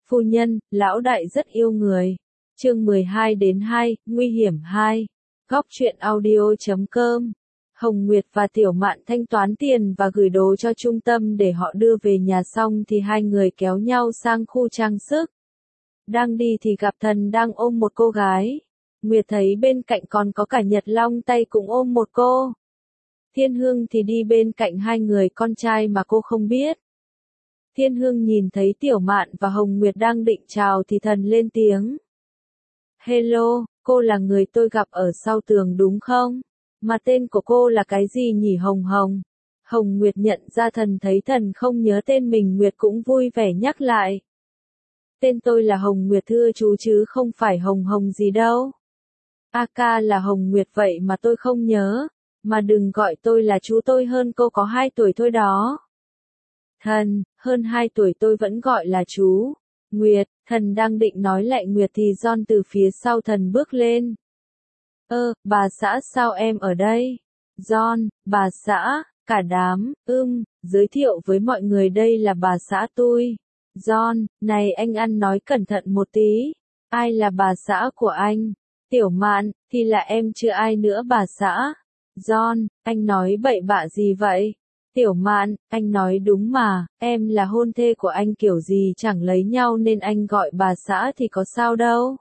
Phu nhân, lão đại rất yêu người. Chương 12-2, nguy hiểm 2. Góc truyện audio.com. Hồng Nguyệt và Tiểu Mạn thanh toán tiền và gửi đồ cho trung tâm để họ đưa về nhà xong thì hai người kéo nhau sang khu trang sức. Đang đi thì gặp Thần đang ôm một cô gái. Nguyệt thấy bên cạnh còn có cả Nhật Long tay cũng ôm một cô. Thiên Hương thì đi bên cạnh hai người con trai mà cô không biết. Thiên Hương nhìn thấy Tiểu Mạn và Hồng Nguyệt đang định chào thì Thần lên tiếng. Hello, cô là người tôi gặp ở sau tường đúng không? Mà tên của cô là cái gì nhỉ Hồng Hồng? Hồng Nguyệt nhận ra Thần thấy Thần không nhớ tên mình, Nguyệt cũng vui vẻ nhắc lại. Tên tôi là Hồng Nguyệt thưa chú chứ không phải Hồng Hồng gì đâu. Ca là Hồng Nguyệt vậy mà tôi không nhớ. Mà đừng gọi tôi là chú, tôi hơn cô có 2 tuổi thôi đó. Thần, hơn 2 tuổi tôi vẫn gọi là chú. Nguyệt, Thần đang định nói lại Nguyệt thì John từ phía sau Thần bước lên. Bà xã sao em ở đây? John, bà xã, cả đám, giới thiệu với mọi người đây là bà xã tôi. John, này anh ăn nói cẩn thận một tí. Ai là bà xã của anh? Tiểu Mạn, thì là em chứ ai nữa bà xã. John, anh nói bậy bạ gì vậy? Tiểu Mạn, anh nói đúng mà, em là hôn thê của anh kiểu gì chẳng lấy nhau nên anh gọi bà xã thì có sao đâu.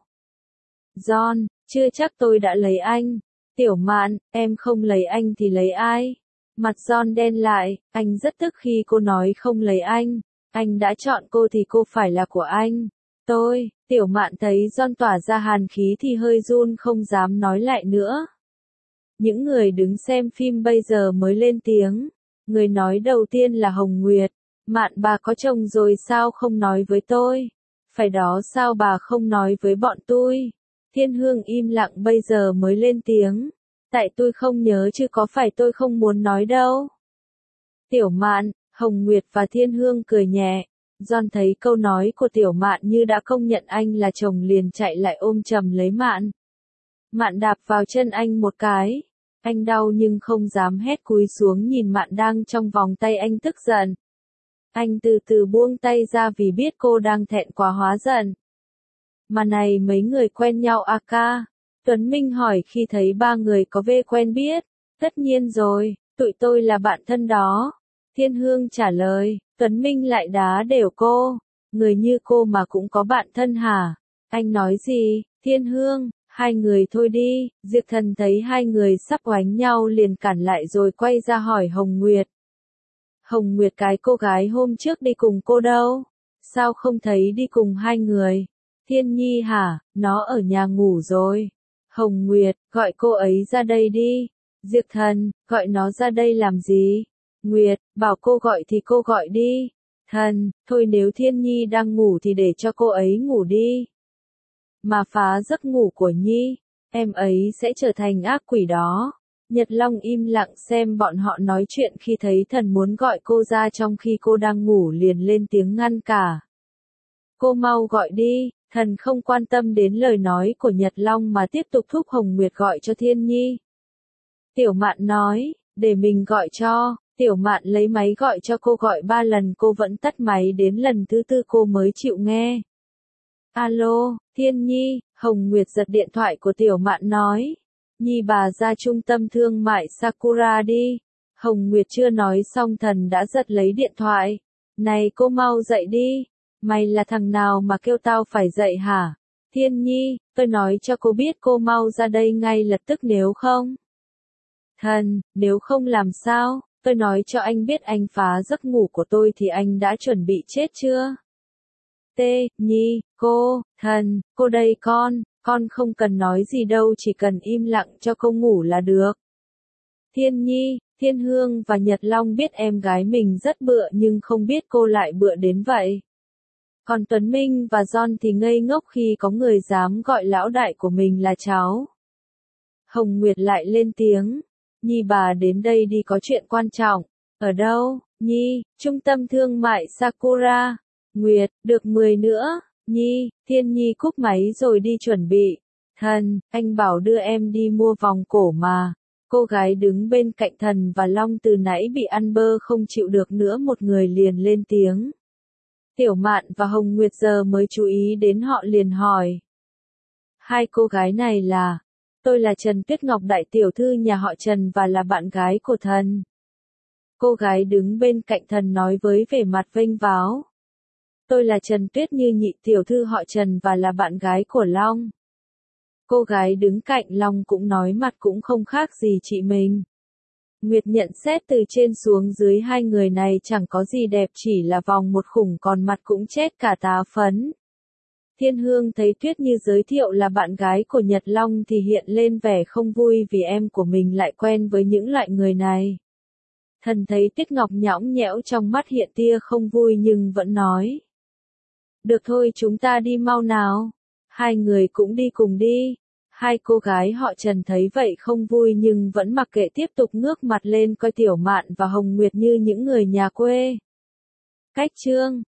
John, chưa chắc tôi đã lấy anh. Tiểu Mạn, em không lấy anh thì lấy ai? Mặt John đen lại, anh rất tức khi cô nói không lấy anh đã chọn cô thì cô phải là của anh. Tiểu Mạn thấy John tỏa ra hàn khí thì hơi run không dám nói lại nữa. Những người đứng xem phim bây giờ mới lên tiếng. Người nói đầu tiên là Hồng Nguyệt. Mạn bà có chồng rồi sao không nói với tôi? Phải đó sao bà không nói với bọn tôi? Thiên Hương im lặng bây giờ mới lên tiếng. Tại tôi không nhớ chứ có phải tôi không muốn nói đâu. Tiểu Mạn, Hồng Nguyệt và Thiên Hương cười nhẹ. John thấy câu nói của Tiểu Mạn như đã công nhận anh là chồng liền chạy lại ôm chầm lấy Mạn. Mạn đạp vào chân anh một cái. Anh đau nhưng không dám hét, cúi xuống nhìn Mạn đang trong vòng tay anh tức giận. Anh từ từ buông tay ra vì biết cô đang thẹn quá hóa giận. Mà này mấy người quen nhau ca? Tuấn Minh hỏi khi thấy ba người có vẻ quen biết. Tất nhiên rồi, tụi tôi là bạn thân đó. Thiên Hương trả lời, Tuấn Minh lại đá đều cô. Người như cô mà cũng có bạn thân hả? Anh nói gì? Thiên Hương, hai người thôi đi. Diệp Thần thấy hai người sắp oánh nhau liền cản lại rồi quay ra hỏi Hồng Nguyệt. Hồng Nguyệt, cái cô gái hôm trước đi cùng cô đâu? Sao không thấy đi cùng hai người? Thiên Nhi hả? Nó ở nhà ngủ rồi. Hồng Nguyệt, gọi cô ấy ra đây đi. Diệp Thần, gọi nó ra đây làm gì? Nguyệt, bảo cô gọi thì cô gọi đi. Thần, thôi nếu Thiên Nhi đang ngủ thì để cho cô ấy ngủ đi. Mà phá giấc ngủ của Nhi, em ấy sẽ trở thành ác quỷ đó. Nhật Long im lặng xem bọn họ nói chuyện khi thấy Thần muốn gọi cô ra trong khi cô đang ngủ liền lên tiếng ngăn cả. Cô mau gọi đi. Thần không quan tâm đến lời nói của Nhật Long mà tiếp tục thúc Hồng Nguyệt gọi cho Thiên Nhi. Tiểu Mạn nói, để mình gọi cho. Tiểu Mạn lấy máy gọi cho cô, gọi 3 lần cô vẫn tắt máy, đến lần thứ 4 cô mới chịu nghe. Alo, Thiên Nhi, Hồng Nguyệt giật điện thoại của Tiểu Mạn nói. Nhi bà ra trung tâm thương mại Sakura đi. Hồng Nguyệt chưa nói xong Thần đã giật lấy điện thoại. Này cô mau dậy đi. Mày là thằng nào mà kêu tao phải dậy hả? Thiên Nhi, tôi nói cho cô biết cô mau ra đây ngay lập tức nếu không. Thần, nếu không làm sao? Tôi nói cho anh biết anh phá giấc ngủ của tôi thì anh đã chuẩn bị chết chưa? Nhi, cô, Thần, cô đây con không cần nói gì đâu, chỉ cần im lặng cho cô ngủ là được. Thiên Nhi, Thiên Hương và Nhật Long biết em gái mình rất bựa nhưng không biết cô lại bựa đến vậy. Còn Tuấn Minh và John thì ngây ngốc khi có người dám gọi lão đại của mình là cháu. Hồng Nguyệt lại lên tiếng. Nhi bà đến đây đi, có chuyện quan trọng. Ở đâu? Nhi, trung tâm thương mại Sakura. Nguyệt, được 10 nữa. Nhi, Thiên Nhi cúp máy rồi đi chuẩn bị. Thần, anh bảo đưa em đi mua vòng cổ mà. Cô gái đứng bên cạnh Thần và Long từ nãy bị ăn bơ không chịu được nữa, một người liền lên tiếng. Tiểu Mạn và Hồng Nguyệt giờ mới chú ý đến họ liền hỏi. Hai cô gái này là, tôi là Trần Tuyết Ngọc đại tiểu thư nhà họ Trần và là bạn gái của thần. Cô gái đứng bên cạnh thần nói với vẻ mặt vênh váo. Tôi là Trần Tuyết Như nhị tiểu thư họ Trần và là bạn gái của Long. Cô gái đứng cạnh Long cũng nói mặt cũng không khác gì chị mình. Nguyệt nhận xét từ trên xuống dưới hai người này chẳng có gì đẹp chỉ là vòng một khủng còn mặt cũng chết cả tá phấn. Thiên Hương thấy Tuyết Như giới thiệu là bạn gái của Nhật Long thì hiện lên vẻ không vui vì em của mình lại quen với những loại người này. Thần thấy Tuyết Ngọc nhõng nhẽo trong mắt hiện tia không vui nhưng vẫn nói. Được thôi chúng ta đi mau nào. Hai người cũng đi cùng đi. Hai cô gái họ Trần thấy vậy không vui nhưng vẫn mặc kệ tiếp tục ngước mặt lên coi Tiểu Mạn và Hồng Nguyệt như những người nhà quê. Cách chương